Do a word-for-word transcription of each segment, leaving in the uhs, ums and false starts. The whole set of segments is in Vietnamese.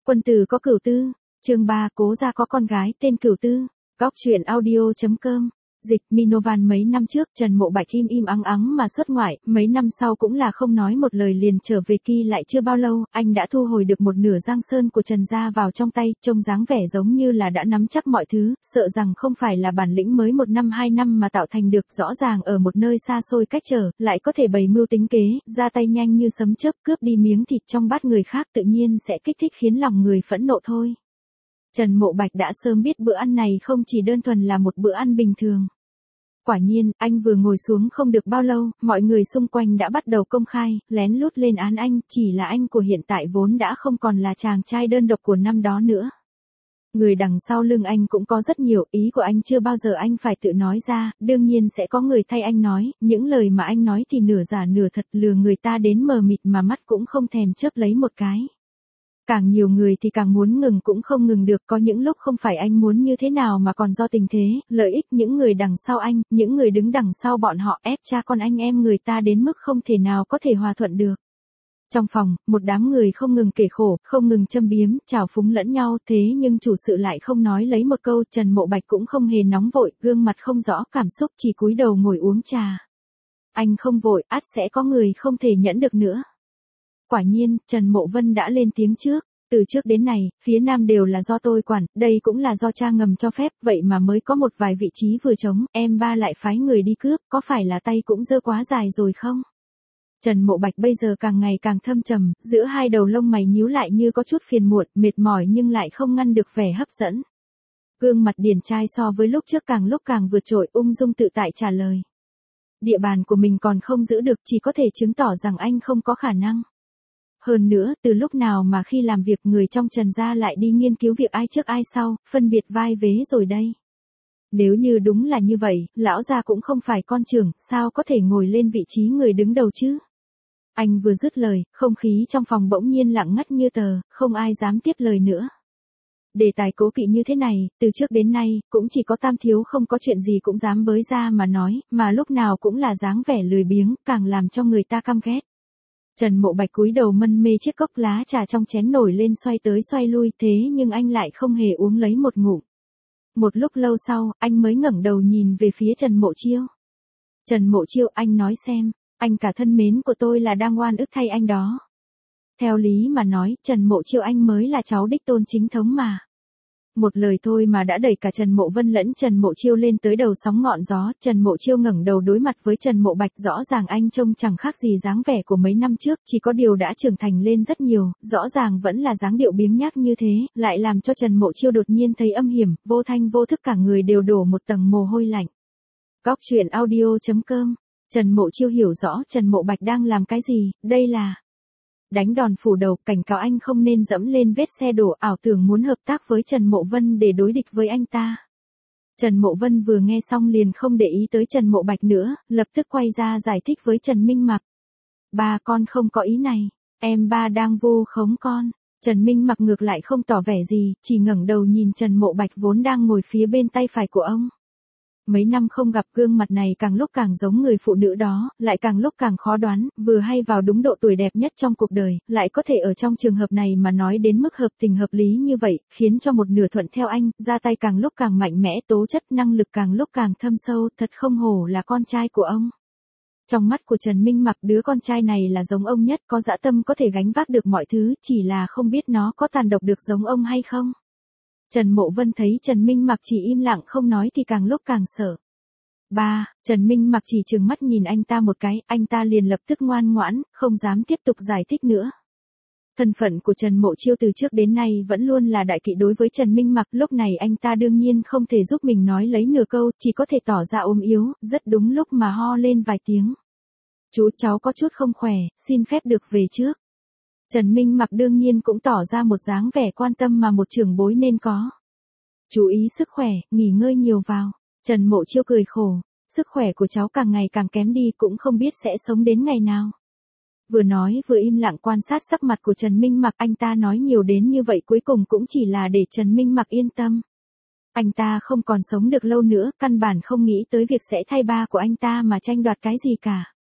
Quân tử có cửu tư, chương ba, Cố gia có con gái tên Cửu Tư. Góc truyện audio.com. Dịch Minovan mấy năm trước Trần Mộ Bạch im im ắng ắng mà xuất ngoại, mấy năm sau cũng là không nói một lời liền trở về. Kỳ lại chưa bao lâu, anh đã thu hồi được một nửa giang sơn của Trần gia vào trong tay, trông dáng vẻ giống như là đã nắm chắc mọi thứ, sợ rằng không phải là bản lĩnh mới một năm hai năm mà tạo thành được, rõ ràng ở một nơi xa xôi cách trở, lại có thể bày mưu tính kế, ra tay nhanh như sấm chớp cướp đi miếng thịt trong bát người khác, tự nhiên sẽ kích thích khiến lòng người phẫn nộ thôi. Trần Mộ Bạch đã sớm biết bữa ăn này không chỉ đơn thuần là một bữa ăn bình thường. Quả nhiên, anh vừa ngồi xuống không được bao lâu, mọi người xung quanh đã bắt đầu công khai, lén lút lên án anh, chỉ là anh của hiện tại vốn đã không còn là chàng trai đơn độc của năm đó nữa. Người đằng sau lưng anh cũng có rất nhiều, ý của anh chưa bao giờ anh phải tự nói ra, đương nhiên sẽ có người thay anh nói, những lời mà anh nói thì nửa giả nửa thật, lừa người ta đến mờ mịt mà mắt cũng không thèm chớp lấy một cái. Càng nhiều người thì càng muốn ngừng cũng không ngừng được, có những lúc không phải anh muốn như thế nào mà còn do tình thế, lợi ích những người đằng sau anh, những người đứng đằng sau bọn họ ép cha con anh em người ta đến mức không thể nào có thể hòa thuận được. Trong phòng, một đám người không ngừng kể khổ, không ngừng châm biếm, trào phúng lẫn nhau, thế nhưng chủ sự lại không nói lấy một câu. Trần Mộ Bạch cũng không hề nóng vội, gương mặt không rõ cảm xúc, chỉ cúi đầu ngồi uống trà. Anh không vội, ắt sẽ có người không thể nhẫn được nữa. Quả nhiên, Trần Mộ Vân đã lên tiếng trước. Từ trước đến nay, phía Nam đều là do tôi quản, đây cũng là do cha ngầm cho phép, vậy mà mới có một vài vị trí vừa trống, em ba lại phái người đi cướp, có phải là tay cũng dơ quá dài rồi không? Trần Mộ Bạch bây giờ càng ngày càng thâm trầm, giữa hai đầu lông mày nhíu lại như có chút phiền muộn, mệt mỏi nhưng lại không ngăn được vẻ hấp dẫn. Gương mặt điển trai so với lúc trước càng lúc càng vượt trội, ung dung tự tại trả lời. Địa bàn của mình còn không giữ được, chỉ có thể chứng tỏ rằng anh không có khả năng. Hơn nữa, từ lúc nào mà khi làm việc người trong Trần gia lại đi nghiên cứu việc ai trước ai sau, phân biệt vai vế rồi đây. Nếu như đúng là như vậy, lão gia cũng không phải con trưởng, sao có thể ngồi lên vị trí người đứng đầu chứ? Anh vừa dứt lời, không khí trong phòng bỗng nhiên lặng ngắt như tờ, không ai dám tiếp lời nữa. Đề tài cố kỵ như thế này, từ trước đến nay, cũng chỉ có Tam thiếu không có chuyện gì cũng dám bới ra mà nói, mà lúc nào cũng là dáng vẻ lười biếng, càng làm cho người ta căm ghét. Trần Mộ Bạch cúi đầu mân mê chiếc cốc lá trà trong chén nổi lên xoay tới xoay lui, thế nhưng anh lại không hề uống lấy một ngụm. Một lúc lâu sau, anh mới ngẩng đầu nhìn về phía Trần Mộ Chiêu. Trần Mộ Chiêu, anh nói xem, anh cả thân mến của tôi là đang oan ức thay anh đó. Theo lý mà nói, Trần Mộ Chiêu anh mới là cháu đích tôn chính thống mà. Một lời thôi mà đã đẩy cả Trần Mộ Vân lẫn Trần Mộ Chiêu lên tới đầu sóng ngọn gió. Trần Mộ Chiêu ngẩng đầu đối mặt với Trần Mộ Bạch, rõ ràng anh trông chẳng khác gì dáng vẻ của mấy năm trước, chỉ có điều đã trưởng thành lên rất nhiều, rõ ràng vẫn là dáng điệu biếng nhác như thế, lại làm cho Trần Mộ Chiêu đột nhiên thấy âm hiểm, vô thanh vô thức cả người đều đổ một tầng mồ hôi lạnh. Góc truyện audio.com. Trần Mộ Chiêu hiểu rõ Trần Mộ Bạch đang làm cái gì, đây là đánh đòn phủ đầu, cảnh cáo anh không nên dẫm lên vết xe đổ, ảo tưởng muốn hợp tác với Trần Mộ Vân để đối địch với anh ta. Trần Mộ Vân vừa nghe xong liền không để ý tới Trần Mộ Bạch nữa, lập tức quay ra giải thích với Trần Minh Mặc. Ba, con không có ý này, em ba đang vu khống con. Trần Minh Mặc ngược lại không tỏ vẻ gì, chỉ ngẩng đầu nhìn Trần Mộ Bạch vốn đang ngồi phía bên tay phải của ông. Mấy năm không gặp, gương mặt này càng lúc càng giống người phụ nữ đó, lại càng lúc càng khó đoán, vừa hay vào đúng độ tuổi đẹp nhất trong cuộc đời, lại có thể ở trong trường hợp này mà nói đến mức hợp tình hợp lý như vậy, khiến cho một nửa thuận theo anh, ra tay càng lúc càng mạnh mẽ, tố chất năng lực càng lúc càng thâm sâu, thật không hổ là con trai của ông. Trong mắt của Trần Minh Mặc, đứa con trai này là giống ông nhất, có dã tâm có thể gánh vác được mọi thứ, chỉ là không biết nó có tàn độc được giống ông hay không. Trần Mộ Vân thấy Trần Minh Mặc chỉ im lặng không nói thì càng lúc càng sợ. Ba, Trần Minh Mặc chỉ trừng mắt nhìn anh ta một cái, anh ta liền lập tức ngoan ngoãn, không dám tiếp tục giải thích nữa. Thân phận của Trần Mộ Chiêu từ trước đến nay vẫn luôn là đại kỵ đối với Trần Minh Mặc, lúc này anh ta đương nhiên không thể giúp mình nói lấy nửa câu, chỉ có thể tỏ ra ốm yếu, rất đúng lúc mà ho lên vài tiếng. Chú cháu có chút không khỏe, xin phép được về trước. Trần Minh Mặc đương nhiên cũng tỏ ra một dáng vẻ quan tâm mà một trưởng bối nên có. Chú ý sức khỏe, nghỉ ngơi nhiều vào. Trần Mộ Chiêu cười khổ, sức khỏe của cháu càng ngày càng kém đi, cũng không biết sẽ sống đến ngày nào. Vừa nói vừa im lặng quan sát sắc mặt của Trần Minh Mặc, anh ta nói nhiều đến như vậy cuối cùng cũng chỉ là để Trần Minh Mặc yên tâm. Anh ta không còn sống được lâu nữa, căn bản không nghĩ tới việc sẽ thay ba của anh ta mà tranh đoạt cái gì cả.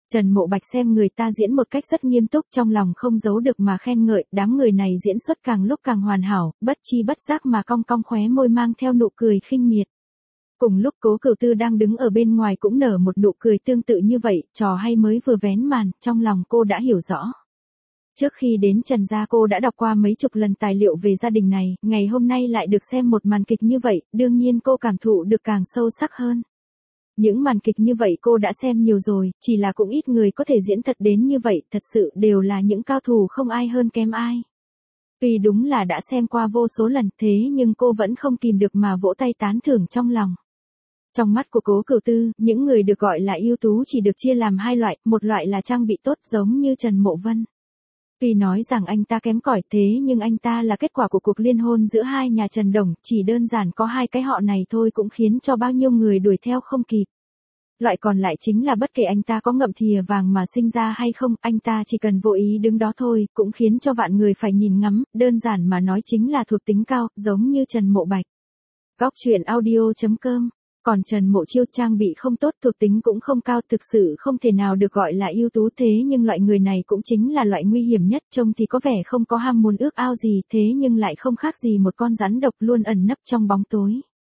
Trần Mộ Bạch xem người ta diễn một cách rất nghiêm túc, trong lòng không giấu được mà khen ngợi, đám người này diễn xuất càng lúc càng hoàn hảo, bất chi bất giác mà cong cong khóe môi mang theo nụ cười khinh miệt. Cùng lúc Cố Cửu Tư đang đứng ở bên ngoài cũng nở một nụ cười tương tự như vậy, trò hay mới vừa vén màn, trong lòng cô đã hiểu rõ. Trước khi đến Trần gia cô đã đọc qua mấy chục lần tài liệu về gia đình này, ngày hôm nay lại được xem một màn kịch như vậy, đương nhiên cô cảm thụ được càng sâu sắc hơn. Những màn kịch như vậy cô đã xem nhiều rồi, chỉ là cũng ít người có thể diễn thật đến như vậy, thật sự đều là những cao thủ không ai hơn kém ai. Tuy đúng là đã xem qua vô số lần thế nhưng cô vẫn không kìm được mà vỗ tay tán thưởng trong lòng. Trong mắt của Cố Cửu Tư, những người được gọi là ưu tú chỉ được chia làm hai loại, một loại là trang bị tốt giống như Trần Mộ Vân. Tuy nói rằng anh ta kém cỏi thế nhưng anh ta là kết quả của cuộc liên hôn giữa hai nhà Trần Đồng, chỉ đơn giản có hai cái họ này thôi cũng khiến cho bao nhiêu người đuổi theo không kịp. Loại còn lại chính là bất kể anh ta có ngậm thìa vàng mà sinh ra hay không, anh ta chỉ cần vô ý đứng đó thôi, cũng khiến cho vạn người phải nhìn ngắm, đơn giản mà nói chính là thuộc tính cao, giống như Trần Mộ Bạch. Góc truyện audio chấm com. Còn Trần Mộ Chiêu trang bị không tốt, thuộc tính cũng không cao, thực sự không thể nào được gọi là ưu tú, thế nhưng loại người này cũng chính là loại nguy hiểm nhất, trông thì có vẻ không có ham muốn ước ao gì, thế nhưng lại không khác gì một con rắn độc luôn ẩn nấp trong bóng tối.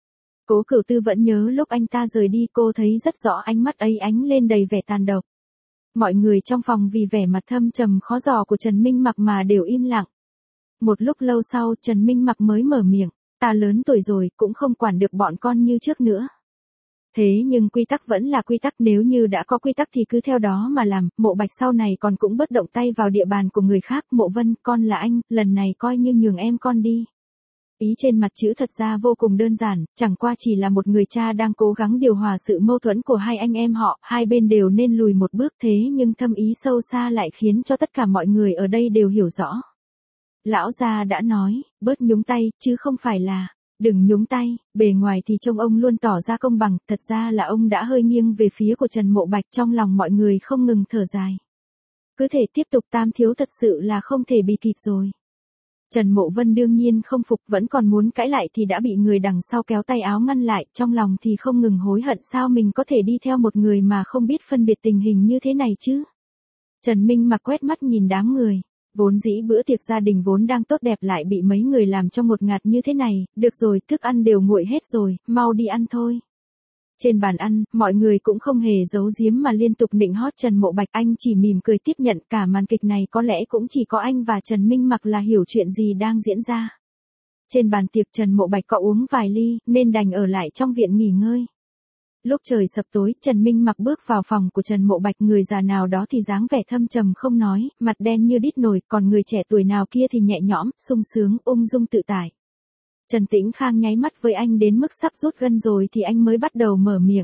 Cố Cửu Tư vẫn nhớ lúc anh ta rời đi, cô thấy rất rõ ánh mắt ấy ánh lên đầy vẻ tàn độc. Mọi người trong phòng vì vẻ mặt thâm trầm khó dò của Trần Minh Mặc mà đều im lặng. Một lúc lâu sau Trần Minh Mặc mới mở miệng, ta lớn tuổi rồi cũng không quản được bọn con như trước nữa. Thế nhưng quy tắc vẫn là quy tắc, nếu như đã có quy tắc thì cứ theo đó mà làm, Mộ Bạch sau này còn cũng bớt động tay vào địa bàn của người khác, Mộ Vân, con là anh, lần này coi như nhường em con đi. Ý trên mặt chữ thật ra vô cùng đơn giản, chẳng qua chỉ là một người cha đang cố gắng điều hòa sự mâu thuẫn của hai anh em họ, hai bên đều nên lùi một bước, thế nhưng thâm ý sâu xa lại khiến cho tất cả mọi người ở đây đều hiểu rõ. Lão gia đã nói, bớt nhúng tay, chứ không phải là, đừng nhúng tay, bề ngoài thì trông ông luôn tỏ ra công bằng, thật ra là ông đã hơi nghiêng về phía của Trần Mộ Bạch, trong lòng mọi người không ngừng thở dài. Cứ thể tiếp tục tam thiếu thật sự là không thể bị kịp rồi. Trần Mộ Vân đương nhiên không phục, vẫn còn muốn cãi lại thì đã bị người đằng sau kéo tay áo ngăn lại, trong lòng thì không ngừng hối hận sao mình có thể đi theo một người mà không biết phân biệt tình hình như thế này chứ. Trần Minh Mặc quét mắt nhìn đám người. Vốn dĩ bữa tiệc gia đình vốn đang tốt đẹp lại bị mấy người làm cho ngột ngạt như thế này, được rồi, thức ăn đều nguội hết rồi, mau đi ăn thôi. Trên bàn ăn, mọi người cũng không hề giấu giếm mà liên tục nịnh hót Trần Mộ Bạch, anh chỉ mỉm cười tiếp nhận, cả màn kịch này có lẽ cũng chỉ có anh và Trần Minh Mặc là hiểu chuyện gì đang diễn ra. Trên bàn tiệc Trần Mộ Bạch có uống vài ly, nên đành ở lại trong viện nghỉ ngơi. Lúc trời sập tối, Trần Minh Mặc bước vào phòng của Trần Mộ Bạch, người già nào đó thì dáng vẻ thâm trầm không nói, mặt đen như đít nồi, còn người trẻ tuổi nào kia thì nhẹ nhõm, sung sướng, ung dung tự tại. Trần Tĩnh Khang nháy mắt với anh đến mức sắp rút gân rồi thì anh mới bắt đầu mở miệng.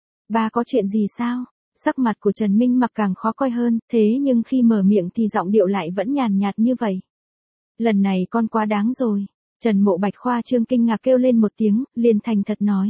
Ba có chuyện gì sao? Sắc mặt của Trần Minh Mặc càng khó coi hơn, thế nhưng khi mở miệng thì giọng điệu lại vẫn nhàn nhạt như vậy. Lần này con quá đáng rồi. Trần Mộ Bạch khoa trương kinh ngạc kêu lên một tiếng, liền thành thật nói.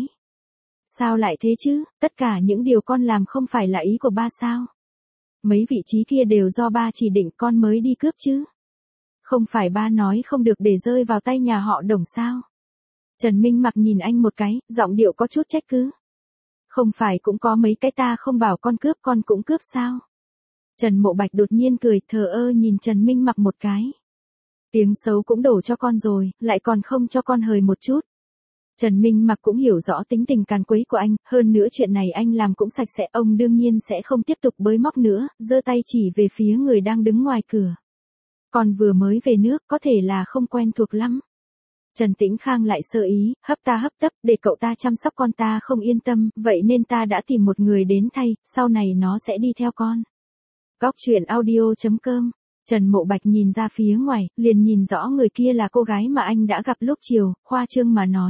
Sao lại thế chứ, tất cả những điều con làm không phải là ý của ba sao? Mấy vị trí kia đều do ba chỉ định con mới đi cướp chứ? Không phải ba nói không được để rơi vào tay nhà họ Đồng sao? Trần Minh Mặc nhìn anh một cái, giọng điệu có chút trách cứ. Không phải cũng có mấy cái ta không bảo con cướp con cũng cướp sao? Trần Mộ Bạch đột nhiên cười, thờ ơ nhìn Trần Minh Mặc một cái. Tiếng xấu cũng đổ cho con rồi, lại còn không cho con hời một chút. Trần Minh Mặc cũng hiểu rõ tính tình càn quấy của anh, hơn nữa chuyện này anh làm cũng sạch sẽ, ông đương nhiên sẽ không tiếp tục bới móc nữa, giơ tay chỉ về phía người đang đứng ngoài cửa. Con vừa mới về nước, có thể là không quen thuộc lắm. Trần Tĩnh Khang lại sơ ý, hấp ta hấp tấp, để cậu ta chăm sóc con ta không yên tâm, vậy nên ta đã tìm một người đến thay, sau này nó sẽ đi theo con. Góc truyện audio chấm com. Trần Mộ Bạch nhìn ra phía ngoài, liền nhìn rõ người kia là cô gái mà anh đã gặp lúc chiều, khoa trương mà nói.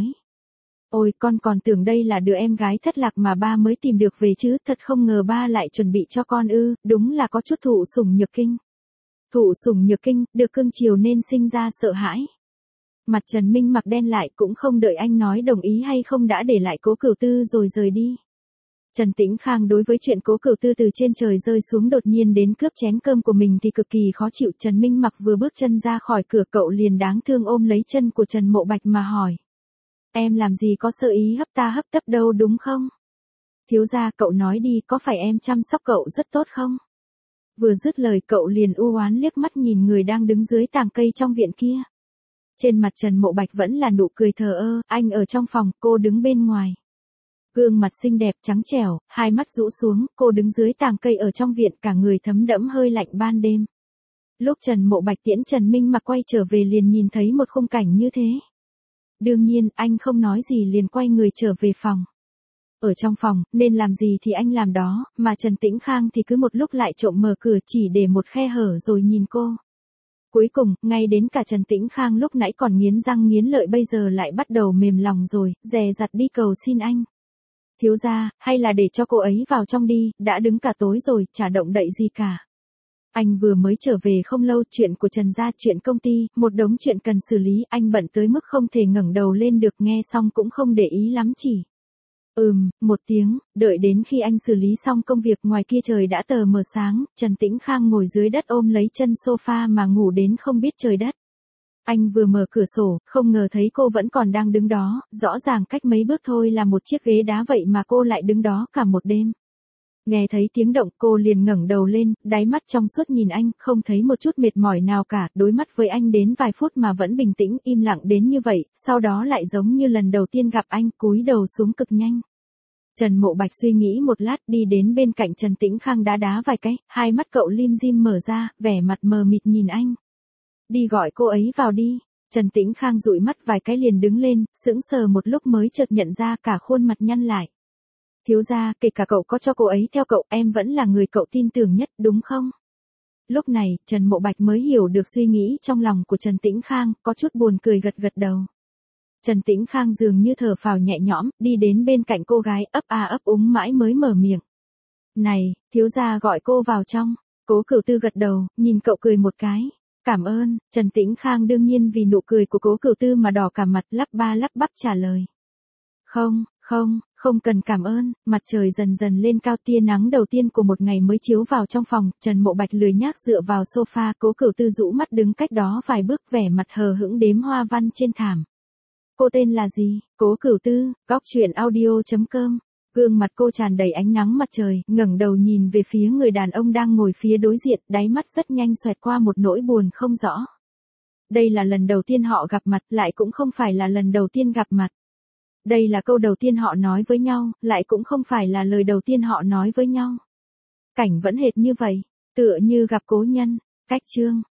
Ôi, con còn tưởng đây là đứa em gái thất lạc mà ba mới tìm được về chứ, thật không ngờ ba lại chuẩn bị cho con ư, đúng là có chút thụ sủng nhược kinh. Thụ sủng nhược kinh, được cưng chiều nên sinh ra sợ hãi. Mặt Trần Minh Mặc đen lại, cũng không đợi anh nói đồng ý hay không đã để lại Cố Cửu Tư rồi rời đi. Trần Tĩnh Khang đối với chuyện Cố Cửu Tư từ trên trời rơi xuống đột nhiên đến cướp chén cơm của mình thì cực kỳ khó chịu. Trần Minh Mặc vừa bước chân ra khỏi cửa cậu liền đáng thương ôm lấy chân của Trần Mộ Bạch mà hỏi. Em làm gì có sơ ý hấp ta hấp tấp đâu đúng không? Thiếu gia cậu nói đi, có phải em chăm sóc cậu rất tốt không? Vừa dứt lời cậu liền u oán liếc mắt nhìn người đang đứng dưới tàng cây trong viện kia. Trên mặt Trần Mộ Bạch vẫn là nụ cười thờ ơ, anh ở trong phòng, cô đứng bên ngoài. Gương mặt xinh đẹp trắng trẻo, hai mắt rũ xuống, cô đứng dưới tàng cây ở trong viện, cả người thấm đẫm hơi lạnh ban đêm. Lúc Trần Mộ Bạch tiễn Trần Minh Mặc quay trở về liền nhìn thấy một khung cảnh như thế. Đương nhiên, anh không nói gì liền quay người trở về phòng. Ở trong phòng, nên làm gì thì anh làm đó, mà Trần Tĩnh Khang thì cứ một lúc lại trộm mở cửa chỉ để một khe hở rồi nhìn cô. Cuối cùng, ngay đến cả Trần Tĩnh Khang lúc nãy còn nghiến răng nghiến lợi bây giờ lại bắt đầu mềm lòng rồi, dè dặt đi cầu xin anh. Thiếu gia, hay là để cho cô ấy vào trong đi, đã đứng cả tối rồi, chả động đậy gì cả. Anh vừa mới trở về không lâu, chuyện của Trần gia, chuyện công ty, một đống chuyện cần xử lý, anh bận tới mức không thể ngẩng đầu lên được, nghe xong cũng không để ý lắm chỉ. Ừm, một tiếng, đợi đến khi anh xử lý xong công việc ngoài kia trời đã tờ mờ sáng, Trần Tĩnh Khang ngồi dưới đất ôm lấy chân sofa mà ngủ đến không biết trời đất. Anh vừa mở cửa sổ, không ngờ thấy cô vẫn còn đang đứng đó, rõ ràng cách mấy bước thôi là một chiếc ghế đá vậy mà cô lại đứng đó cả một đêm. Nghe thấy tiếng động cô liền ngẩng đầu lên, đáy mắt trong suốt nhìn anh, không thấy một chút mệt mỏi nào cả, đối mắt với anh đến vài phút mà vẫn bình tĩnh, im lặng đến như vậy, sau đó lại giống như lần đầu tiên gặp anh, cúi đầu xuống cực nhanh. Trần Mộ Bạch suy nghĩ một lát đi đến bên cạnh Trần Tĩnh Khang đá đá vài cái, hai mắt cậu lim dim mở ra, vẻ mặt mờ mịt nhìn anh. Đi gọi cô ấy vào đi. Trần Tĩnh Khang dụi mắt vài cái liền đứng lên, sững sờ một lúc mới chợt nhận ra cả khuôn mặt nhăn lại. Thiếu gia, kể cả cậu có cho cô ấy theo cậu, em vẫn là người cậu tin tưởng nhất, đúng không? Lúc này, Trần Mộ Bạch mới hiểu được suy nghĩ trong lòng của Trần Tĩnh Khang, có chút buồn cười gật gật đầu. Trần Tĩnh Khang dường như thở phào nhẹ nhõm, đi đến bên cạnh cô gái, ấp a ấp úng mãi mới mở miệng. Này, thiếu gia gọi cô vào trong. Cố Cửu Tư gật đầu, nhìn cậu cười một cái. Cảm ơn. Trần Tĩnh Khang đương nhiên vì nụ cười của Cố Cửu Tư mà đỏ cả mặt, lắp ba lắp bắp trả lời. Không, không, không cần cảm ơn. Mặt trời dần dần lên cao, tia nắng đầu tiên của một ngày mới chiếu vào trong phòng, Trần Mộ Bạch lười nhác dựa vào sofa, Cố Cửu Tư rũ mắt đứng cách đó vài bước, vẻ mặt hờ hững đếm hoa văn trên thảm. Cô tên là gì? Cố Cửu Tư, góc truyện audio chấm com. Gương mặt cô tràn đầy ánh nắng mặt trời, ngẩng đầu nhìn về phía người đàn ông đang ngồi phía đối diện, đáy mắt rất nhanh xoẹt qua một nỗi buồn không rõ. Đây là lần đầu tiên họ gặp mặt, lại cũng không phải là lần đầu tiên gặp mặt. Đây là câu đầu tiên họ nói với nhau, lại cũng không phải là lời đầu tiên họ nói với nhau. Cảnh vẫn hệt như vậy, tựa như gặp cố nhân. Cách chương